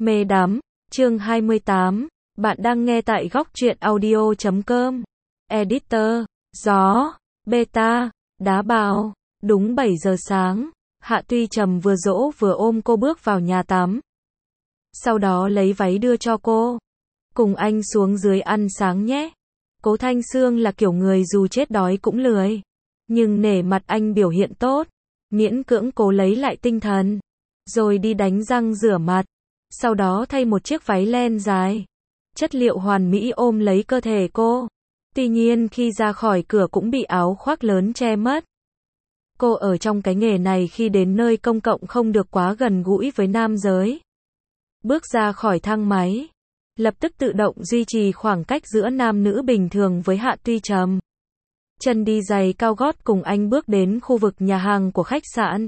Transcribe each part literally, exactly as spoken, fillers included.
Mê đắm, chương hai mươi tám, bạn đang nghe tại góc truyện audio chấm com. Editor, gió, beta, đá bào, đúng bảy giờ sáng, Hạ Tuy Trầm vừa dỗ vừa ôm cô bước vào nhà tắm. Sau đó lấy váy đưa cho cô. Cùng anh xuống dưới ăn sáng nhé. Cố Thanh Sương là kiểu người dù chết đói cũng lười. Nhưng nể mặt anh biểu hiện tốt, miễn cưỡng cố lấy lại tinh thần. Rồi đi đánh răng rửa mặt. Sau đó thay một chiếc váy len dài. Chất liệu hoàn mỹ ôm lấy cơ thể cô. Tuy nhiên khi ra khỏi cửa cũng bị áo khoác lớn che mất. Cô ở trong cái nghề này khi đến nơi công cộng không được quá gần gũi với nam giới. Bước ra khỏi thang máy, lập tức tự động duy trì khoảng cách giữa nam nữ bình thường với Hạ Tuy Trầm. Chân đi giày cao gót cùng anh bước đến khu vực nhà hàng của khách sạn.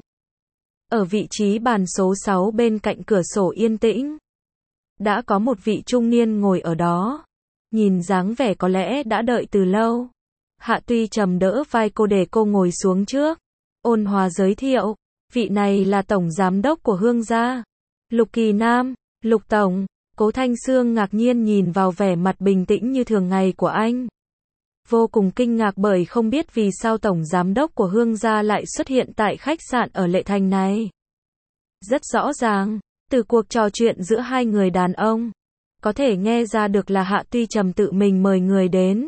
Ở vị trí bàn số sáu bên cạnh cửa sổ yên tĩnh, đã có một vị trung niên ngồi ở đó. Nhìn dáng vẻ có lẽ đã đợi từ lâu. Hạ Tuy Trầm đỡ vai cô để cô ngồi xuống trước. Ôn hòa giới thiệu, vị này là tổng giám đốc của Hương gia, Lục Kỳ Nam. Lục tổng. Cố Thanh Sương ngạc nhiên nhìn vào vẻ mặt bình tĩnh như thường ngày của anh. Vô cùng kinh ngạc bởi không biết vì sao tổng giám đốc của Hương gia lại xuất hiện tại khách sạn ở Lệ Thành này. Rất rõ ràng, từ cuộc trò chuyện giữa hai người đàn ông, có thể nghe ra được là Hạ Tuy Trầm tự mình mời người đến.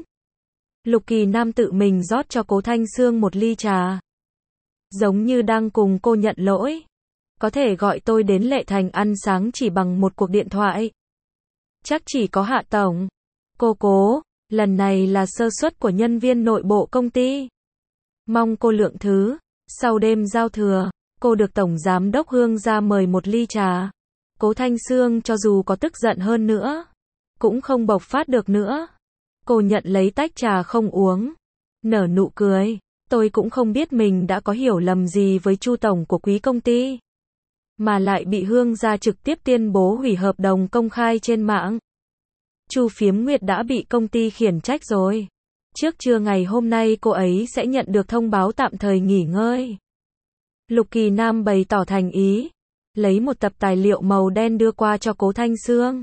Lục Kỳ Nam tự mình rót cho Cố Thanh Sương một ly trà. Giống như đang cùng cô nhận lỗi. Có thể gọi tôi đến Lệ Thành ăn sáng chỉ bằng một cuộc điện thoại. Chắc chỉ có Hạ tổng. Cô Cố, lần này là sơ suất của nhân viên nội bộ công ty. Mong cô lượng thứ. Sau đêm giao thừa, cô được tổng giám đốc Hương gia mời một ly trà. Cố Thanh Sương cho dù có tức giận hơn nữa, cũng không bộc phát được nữa. Cô nhận lấy tách trà không uống, nở nụ cười. Tôi cũng không biết mình đã có hiểu lầm gì với Chu tổng của quý công ty, mà lại bị Hương gia trực tiếp tuyên bố hủy hợp đồng công khai trên mạng. Chu Phiếm Nguyệt đã bị công ty khiển trách rồi. Trước trưa ngày hôm nay cô ấy sẽ nhận được thông báo tạm thời nghỉ ngơi. Lục Kỳ Nam bày tỏ thành ý, lấy một tập tài liệu màu đen đưa qua cho Cố Thanh Sương.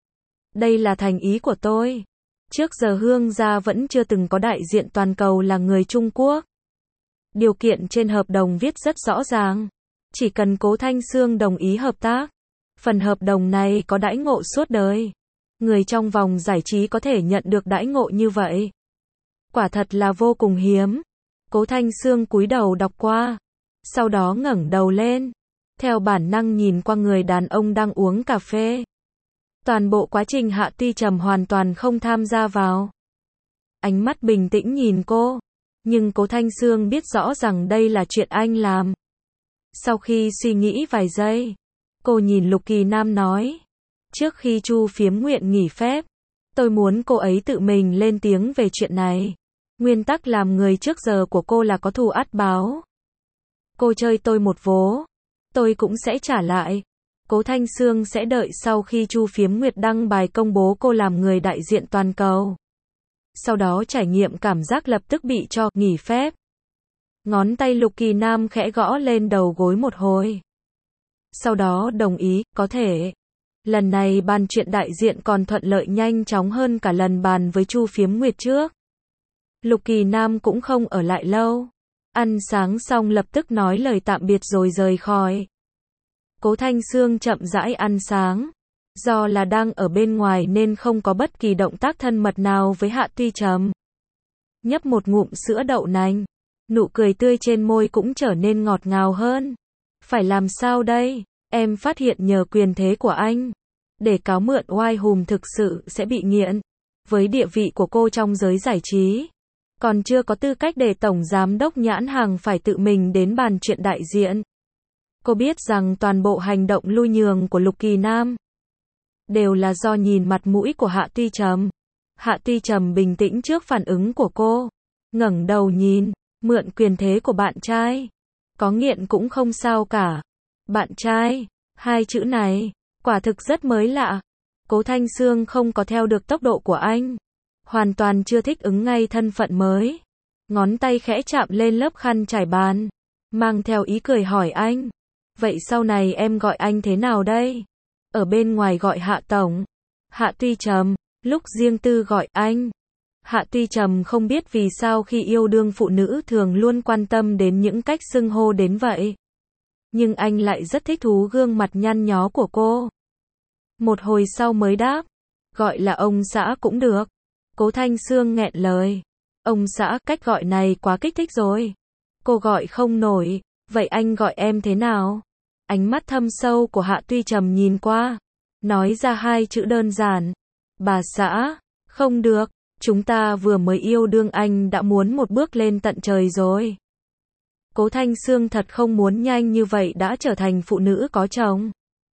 Đây là thành ý của tôi. Trước giờ Hương gia vẫn chưa từng có đại diện toàn cầu là người Trung Quốc. Điều kiện trên hợp đồng viết rất rõ ràng. Chỉ cần Cố Thanh Sương đồng ý hợp tác, phần hợp đồng này có đãi ngộ suốt đời. Người trong vòng giải trí có thể nhận được đãi ngộ như vậy, quả thật là vô cùng hiếm. Cố Thanh Sương cúi đầu đọc qua, sau đó ngẩng đầu lên, theo bản năng nhìn qua người đàn ông đang uống cà phê. Toàn bộ quá trình Hạ Tuy Trầm hoàn toàn không tham gia vào. Ánh mắt bình tĩnh nhìn cô, nhưng Cố Thanh Sương biết rõ rằng đây là chuyện anh làm. Sau khi suy nghĩ vài giây, cô nhìn Lục Kỳ Nam nói, trước khi Chu Phiếm Nguyện nghỉ phép, tôi muốn cô ấy tự mình lên tiếng về chuyện này. Nguyên tắc làm người trước giờ của cô là có thù ắt báo. Cô chơi tôi một vố, tôi cũng sẽ trả lại. Cố Thanh Sương sẽ đợi sau khi Chu Phiếm Nguyệt đăng bài công bố cô làm người đại diện toàn cầu. Sau đó trải nghiệm cảm giác lập tức bị cho nghỉ phép. Ngón tay Lục Kỳ Nam khẽ gõ lên đầu gối một hồi. Sau đó đồng ý, có thể. Lần này bàn chuyện đại diện còn thuận lợi nhanh chóng hơn cả lần bàn với Chu Phiếm Nguyệt trước. Lục Kỳ Nam cũng không ở lại lâu. Ăn sáng xong lập tức nói lời tạm biệt rồi rời khỏi. Cố Thanh Sương chậm rãi ăn sáng. Do là đang ở bên ngoài nên không có bất kỳ động tác thân mật nào với Hạ Tuy Trầm. Nhấp một ngụm sữa đậu nành. Nụ cười tươi trên môi cũng trở nên ngọt ngào hơn. Phải làm sao đây? Em phát hiện nhờ quyền thế của anh, để cáo mượn oai hùm thực sự sẽ bị nghiện. Với địa vị của cô trong giới giải trí, còn chưa có tư cách để tổng giám đốc nhãn hàng phải tự mình đến bàn chuyện đại diện. Cô biết rằng toàn bộ hành động lui nhường của Lục Kỳ Nam đều là do nhìn mặt mũi của Hạ Tuy Trầm. Hạ Tuy Trầm bình tĩnh trước phản ứng của cô, ngẩng đầu nhìn, mượn quyền thế của bạn trai, có nghiện cũng không sao cả. Bạn trai, hai chữ này, quả thực rất mới lạ. Cố Thanh Sương không có theo được tốc độ của anh, hoàn toàn chưa thích ứng ngay thân phận mới. Ngón tay khẽ chạm lên lớp khăn trải bàn, mang theo ý cười hỏi anh, vậy sau này em gọi anh thế nào đây? ở bên ngoài gọi Hạ Tổng. Hạ Tuy Trầm, lúc riêng tư gọi anh. Hạ Tuy Trầm không biết vì sao khi yêu đương phụ nữ thường luôn quan tâm đến những cách xưng hô đến vậy. Nhưng anh lại rất thích thú gương mặt nhăn nhó của cô. Một hồi sau mới đáp, gọi là ông xã cũng được. Cố Thanh Sương nghẹn lời. Ông xã, cách gọi này quá kích thích rồi. Cô gọi không nổi, vậy anh gọi em thế nào? Ánh mắt thâm sâu của Hạ Tuy Trầm nhìn qua, nói ra hai chữ đơn giản. Bà xã, không được, chúng ta vừa mới yêu đương anh đã muốn một bước lên tận trời rồi. Cố Thanh Sương thật không muốn nhanh như vậy đã trở thành phụ nữ có chồng.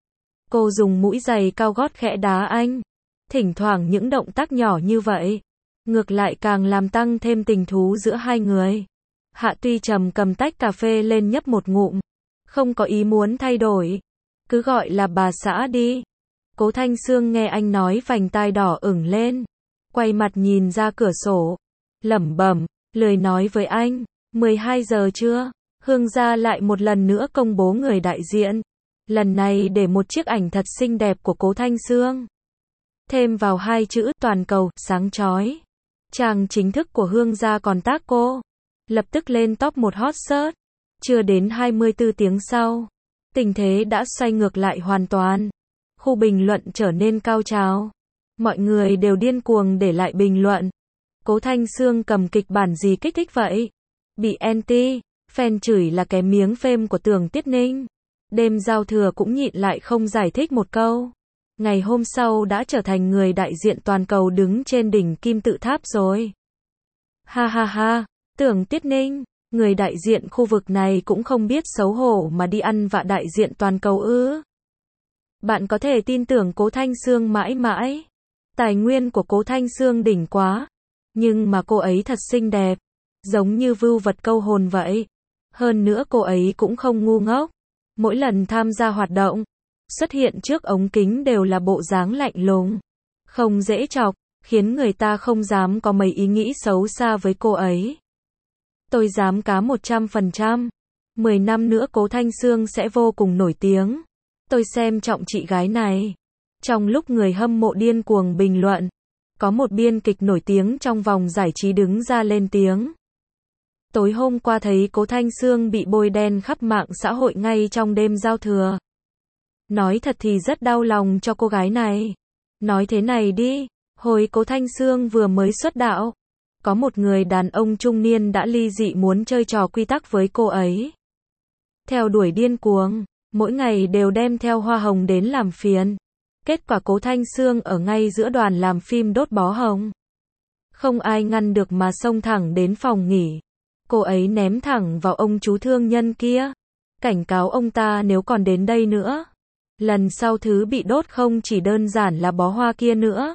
Cô dùng mũi giày cao gót khẽ đá anh. Thỉnh thoảng những động tác nhỏ như vậy, ngược lại càng làm tăng thêm tình thú giữa hai người. Hạ Tuy Trầm cầm tách cà phê lên nhấp một ngụm. Không có ý muốn thay đổi. Cứ gọi là bà xã đi. Cố Thanh Sương nghe anh nói vành tai đỏ ửng lên. Quay mặt nhìn ra cửa sổ. Lẩm bẩm, lười nói với anh. mười hai giờ chưa? Hương gia lại một lần nữa công bố người đại diện. Lần này để một chiếc ảnh thật xinh đẹp của Cố Thanh Sương. Thêm vào hai chữ toàn cầu, sáng chói. Trang chính thức của Hương gia còn tag cô. Lập tức lên top một hot search. Chưa đến hai mươi tư tiếng sau, tình thế đã xoay ngược lại hoàn toàn. Khu bình luận trở nên cao trào. Mọi người đều điên cuồng để lại bình luận. Cố Thanh Sương cầm kịch bản gì kích thích vậy? Bị anti, fan chửi là cái miếng phêm của Tưởng Tiết Ninh. Đêm giao thừa cũng nhịn lại không giải thích một câu. Ngày hôm sau đã trở thành người đại diện toàn cầu đứng trên đỉnh kim tự tháp rồi. Ha ha ha, Tưởng Tiết Ninh, người đại diện khu vực này cũng không biết xấu hổ mà đi ăn vạ đại diện toàn cầu ư? Bạn có thể tin tưởng Cố Thanh Sương mãi mãi. Tài nguyên của Cố Thanh Sương đỉnh quá. Nhưng mà cô ấy thật xinh đẹp. Giống như vưu vật câu hồn vậy. Hơn nữa cô ấy cũng không ngu ngốc. Mỗi lần tham gia hoạt động, xuất hiện trước ống kính đều là bộ dáng lạnh lùng. Không dễ chọc, khiến người ta không dám có mấy ý nghĩ xấu xa với cô ấy. Tôi dám cá một trăm phần trăm. mười năm nữa Cố Thanh Sương sẽ vô cùng nổi tiếng. Tôi xem trọng chị gái này. Trong lúc người hâm mộ điên cuồng bình luận, có một biên kịch nổi tiếng trong vòng giải trí đứng ra lên tiếng. Tối hôm qua thấy Cố Thanh Sương bị bôi đen khắp mạng xã hội ngay trong đêm giao thừa. Nói thật thì rất đau lòng cho cô gái này. Nói thế này đi, hồi Cố Thanh Sương vừa mới xuất đạo, có một người đàn ông trung niên đã ly dị muốn chơi trò quy tắc với cô ấy. Theo đuổi điên cuồng, mỗi ngày đều đem theo hoa hồng đến làm phiền. Kết quả Cố Thanh Sương ở ngay giữa đoàn làm phim đốt bó hồng. Không ai ngăn được mà xông thẳng đến phòng nghỉ. Cô ấy ném thẳng vào ông chú thương nhân kia. Cảnh cáo ông ta nếu còn đến đây nữa. Lần sau thứ bị đốt không chỉ đơn giản là bó hoa kia nữa.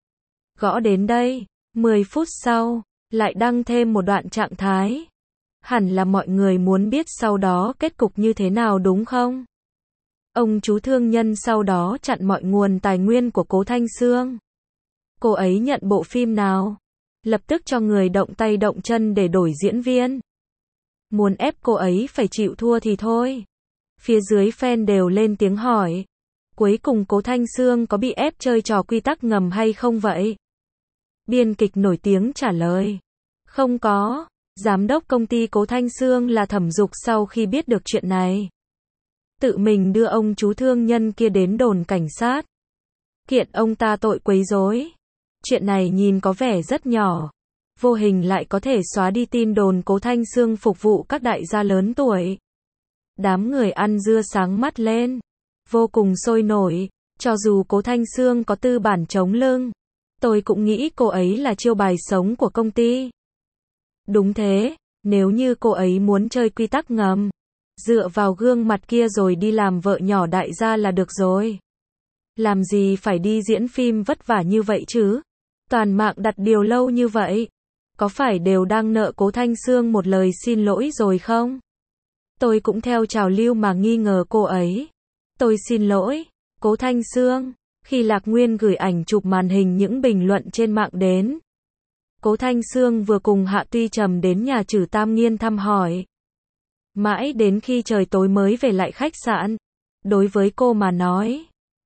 Gõ đến đây. mười phút sau, lại đăng thêm một đoạn trạng thái. Hẳn là mọi người muốn biết sau đó kết cục như thế nào đúng không? Ông chú thương nhân sau đó chặn mọi nguồn tài nguyên của Cố Thanh Sương. Cô ấy nhận bộ phim nào? Lập tức cho người động tay động chân để đổi diễn viên. Muốn ép cô ấy phải chịu thua thì thôi. Phía dưới fan đều lên tiếng hỏi. Cuối cùng Cố Thanh Sương có bị ép chơi trò quy tắc ngầm hay không vậy? Biên kịch nổi tiếng trả lời. Không có. Giám đốc công ty Cố Thanh Sương là Thẩm Dục sau khi biết được chuyện này, tự mình đưa ông chú thương nhân kia đến đồn cảnh sát. Kiện ông ta tội quấy rối. Chuyện này nhìn có vẻ rất nhỏ. Vô hình lại có thể xóa đi tin đồn Cố Thanh Sương phục vụ các đại gia lớn tuổi. Đám người ăn dưa sáng mắt lên. Vô cùng sôi nổi. Cho dù Cố Thanh Sương có tư bản chống lưng, tôi cũng nghĩ cô ấy là chiêu bài sống của công ty. Đúng thế, nếu như cô ấy muốn chơi quy tắc ngầm, dựa vào gương mặt kia rồi đi làm vợ nhỏ đại gia là được rồi. Làm gì phải đi diễn phim vất vả như vậy chứ? Toàn mạng đặt điều lâu như vậy. Có phải đều đang nợ Cố Thanh Sương một lời xin lỗi rồi không? Tôi cũng theo trào lưu mà nghi ngờ cô ấy. Tôi xin lỗi, Cố Thanh Sương. Khi Lạc Nguyên gửi ảnh chụp màn hình những bình luận trên mạng đến, Cố Thanh Sương vừa cùng Hạ Tuy Trầm đến nhà Trử Tam Nghiên thăm hỏi. Mãi đến khi trời tối mới về lại khách sạn. Đối với cô mà nói,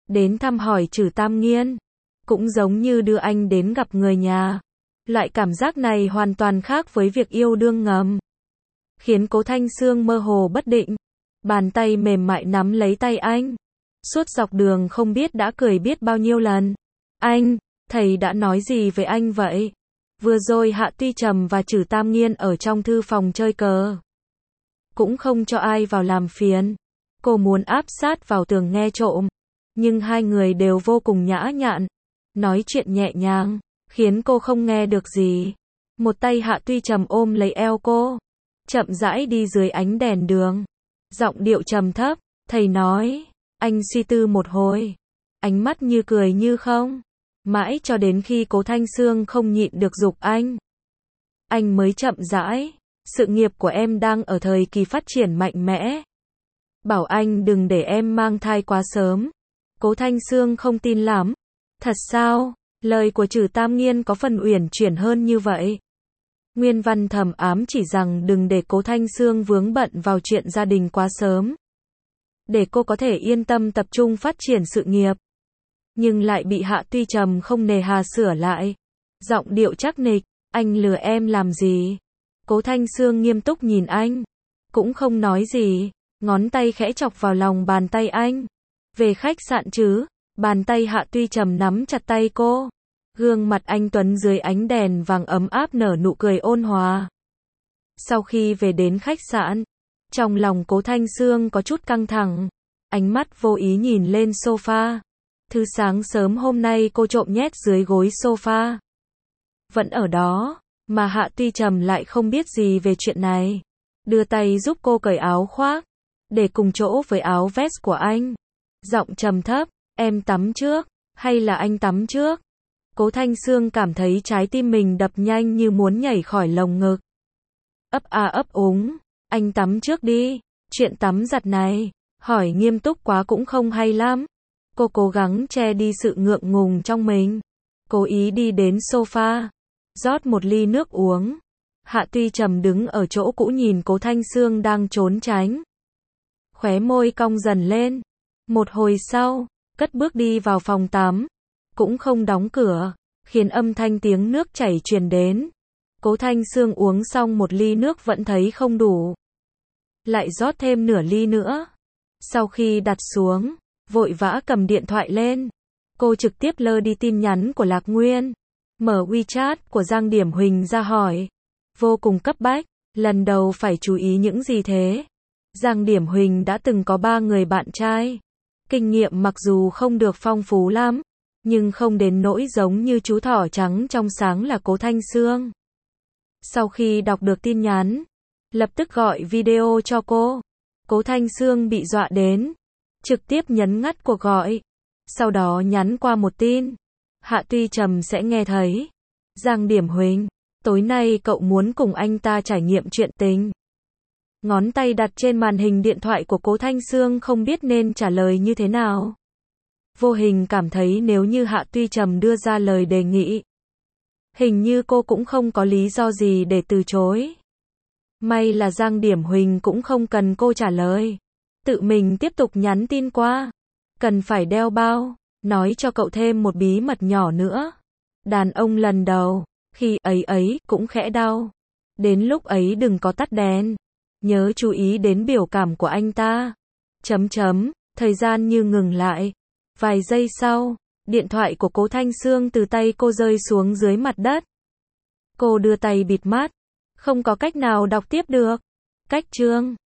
đến thăm hỏi Trử Tam Nghiên, cũng giống như đưa anh đến gặp người nhà. Loại cảm giác này hoàn toàn khác với việc yêu đương ngầm, khiến Cố Thanh Sương mơ hồ bất định. Bàn tay mềm mại nắm lấy tay anh. Suốt dọc đường không biết đã cười biết bao nhiêu lần. Anh, thầy đã nói gì với anh vậy? Vừa rồi Hạ Tuy Trầm và Trử Tam Nghiên ở trong thư phòng chơi cờ, cũng không cho ai vào làm phiền. Cô muốn áp sát vào tường nghe trộm, nhưng hai người đều vô cùng nhã nhặn, nói chuyện nhẹ nhàng, khiến cô không nghe được gì. Một tay Hạ Tuy Trầm ôm lấy eo cô, chậm rãi đi dưới ánh đèn đường. Giọng điệu trầm thấp, thầy nói. Anh suy tư một hồi, ánh mắt như cười như không, mãi cho đến khi Cố Thanh Sương không nhịn được giục anh. Anh mới chậm rãi, sự nghiệp của em đang ở thời kỳ phát triển mạnh mẽ. Bảo anh đừng để em mang thai quá sớm. Cố Thanh Sương không tin lắm. Thật sao? Lời của Trử Tam Nghiên có phần uyển chuyển hơn như vậy. Nguyên văn thầm ám chỉ rằng đừng để Cố Thanh Sương vướng bận vào chuyện gia đình quá sớm, để cô có thể yên tâm tập trung phát triển sự nghiệp. Nhưng lại bị Hạ Tuy Trầm không nề hà sửa lại. Giọng điệu chắc nịch, anh lừa em làm gì? Cố Thanh Sương nghiêm túc nhìn anh, cũng không nói gì, ngón tay khẽ chọc vào lòng bàn tay anh. Về khách sạn chứ? Bàn tay Hạ Tuy Trầm nắm chặt tay cô. Gương mặt anh tuấn dưới ánh đèn vàng ấm áp nở nụ cười ôn hòa. Sau khi về đến khách sạn, trong lòng Cố Thanh Sương có chút căng thẳng, ánh mắt vô ý nhìn lên sofa. Thứ sáng sớm hôm nay cô trộm nhét dưới gối sofa, vẫn ở đó, mà Hạ Tuy Trầm lại không biết gì về chuyện này. Đưa tay giúp cô cởi áo khoác, để cùng chỗ với áo vest của anh. Giọng trầm thấp, em tắm trước, hay là anh tắm trước? Cố Thanh Sương cảm thấy trái tim mình đập nhanh như muốn nhảy khỏi lồng ngực. Ấp a ấp úng, anh tắm trước đi, chuyện tắm giặt này, hỏi nghiêm túc quá cũng không hay lắm. Cô cố gắng che đi sự ngượng ngùng trong mình, cố ý đi đến sofa, rót một ly nước uống. Hạ Tuy Trầm đứng ở chỗ cũ nhìn Cố Thanh Sương đang trốn tránh, khóe môi cong dần lên. Một hồi sau, cất bước đi vào phòng tắm, cũng không đóng cửa, khiến âm thanh tiếng nước chảy truyền đến. Cố Thanh Sương uống xong một ly nước vẫn thấy không đủ, lại rót thêm nửa ly nữa. Sau khi đặt xuống, vội vã cầm điện thoại lên, cô trực tiếp lơ đi tin nhắn của Lạc Nguyên, mở WeChat của Giang Điểm Huỳnh ra hỏi, vô cùng cấp bách, lần đầu phải chú ý những gì thế? Giang Điểm Huỳnh đã từng có ba người bạn trai, kinh nghiệm mặc dù không được phong phú lắm, nhưng không đến nỗi giống như chú thỏ trắng trong sáng là Cố Thanh Sương. Sau khi đọc được tin nhắn, lập tức gọi video cho cô. Cố Thanh Sương bị dọa đến, trực tiếp nhấn ngắt cuộc gọi, sau đó nhắn qua một tin. Hạ Tuy Trầm sẽ nghe thấy. Giang Điểm Huỳnh, tối nay cậu muốn cùng anh ta trải nghiệm chuyện tình. Ngón tay đặt trên màn hình điện thoại của Cố Thanh Sương không biết nên trả lời như thế nào. Vô hình cảm thấy nếu như Hạ Tuy Trầm đưa ra lời đề nghị, hình như cô cũng không có lý do gì để từ chối. May là Giang Điểm Huỳnh cũng không cần cô trả lời, tự mình tiếp tục nhắn tin qua. Cần phải đeo bao, nói cho cậu thêm một bí mật nhỏ nữa. Đàn ông lần đầu, khi ấy ấy cũng khẽ đau. Đến lúc ấy đừng có tắt đèn. Nhớ chú ý đến biểu cảm của anh ta. Chấm chấm, thời gian như ngừng lại. Vài giây sau, điện thoại của Cố Thanh Sương từ tay cô rơi xuống dưới mặt đất. Cô đưa tay bịt mắt, không có cách nào đọc tiếp được. Cách chương